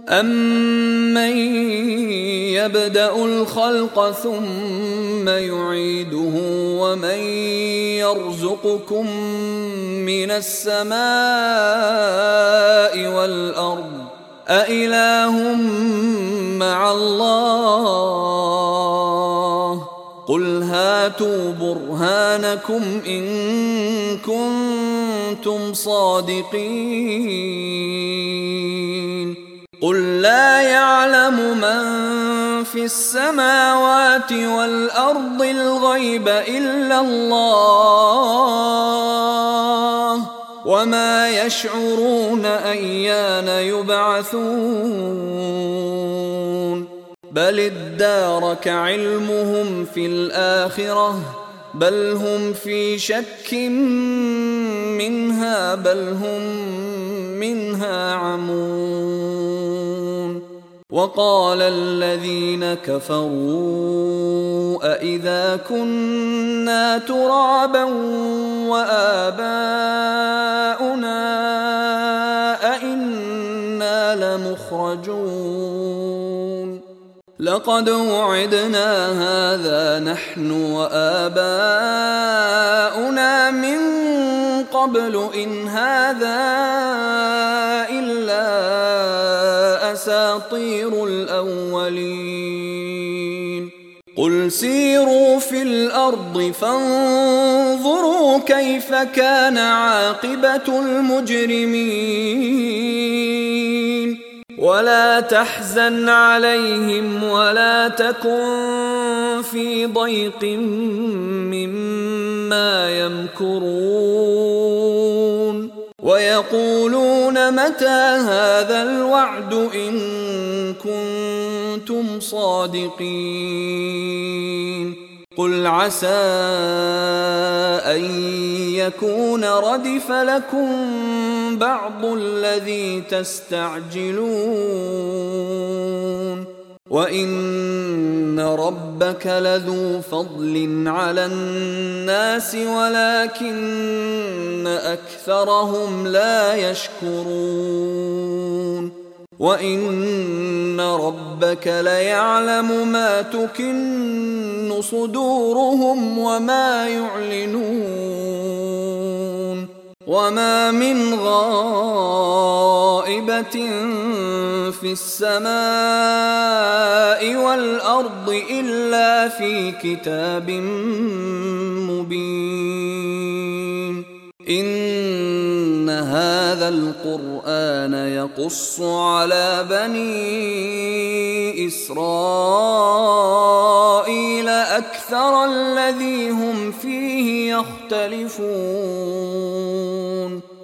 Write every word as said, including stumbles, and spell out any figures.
أَمَّن يَبْدَأُ الْخَلْقَ ثُمَّ يُعِيدُهُ وَمَن يَرْزُقُكُم مِّنَ السَّمَاءِ وَالْأَرْضِ أَإِلَٰهٌ مَّعَ اللَّهِ قُلْ هَاتُوا بُرْهَانَكُمْ إِن كُنتُمْ صَادِقِينَ قُل لَّا يَعْلَمُ مَن فِي السَّمَاوَاتِ وَالْأَرْضِ الْغَيْبَ إِلَّا اللَّهُ وَمَا يَشْعُرُونَ أَيَّانَ يُبْعَثُونَ بَلِ ادَّارَكَ عِلْمُهُمْ فِي الْآخِرَةِ بَلْ هُمْ فِي شَكٍّ مِّنْهَا بَلْ هُمْ مِنْهَا عَمُونَ وَقَالَ الَّذِينَ كَفَرُوا أَإِذَا كُنَّا تُرَابًا وَآبَاؤُنَا أَإِنَّا لَمُخْرَجُونَ لَقَدْ وُعِدْنَا هَٰذَا نَحْنُ وَآبَاؤُنَا مِن قَبْلُ إِنْ هَٰذَا إِلَّا أَسَاطِيرُ الْأَوَّلِينَ قُلْ سِيرُوا فِي الْأَرْضِ فَانظُرُوا كَيْفَ كَانَ عَاقِبَةُ الْمُجْرِمِينَ وَلَا تَحْزَنْ عَلَيْهِمْ وَلَا تَكُن فِي ضَيْقٍ مِّمَّا يَمْكُرُونَ وَيَقُولُونَ مَتَىٰ هَٰذَا الْوَعْدُ إِن كُنتُمْ صَادِقِينَ قُلْ عَسَىٰ أَن يَكُونَ رَدِفَ لَكُم بَعْضُ الَّذِي تَسْتَعْجِلُونَ وَإِنَّ رَبَّكَ لَذُو فَضْلٍ عَلَى النَّاسِ وَلَٰكِنَّ أَكْثَرَهُمْ لَا يَشْكُرُونَ وَإِنَّ رَبَّكَ لَيَعْلَمُ مَا تُكِنُّ صُدُورُهُمْ وَمَا يُعْلِنُونَ وَمَا مِنْ غَائِبَةٍ فِي السَّمَاءِ وَالْأَرْضِ إِلَّا فِي كِتَابٍ مُّبِينٍ إِنَّ هَٰذَا الْقُرْآنَ يَقُصُّ عَلَىٰ بَنِي إِسْرَائِيلَ أَكْثَرَ الَّذِي هُمْ فِيهِ يَخْتَلِفُونَ